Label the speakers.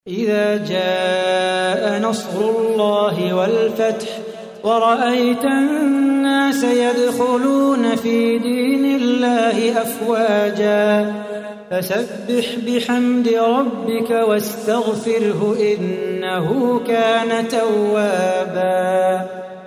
Speaker 1: إذا جاء نصر الله والفتح ورأيت الناس يدخلون في دين الله أفواجا فسبح بحمد ربك واستغفره إنه كان توابا.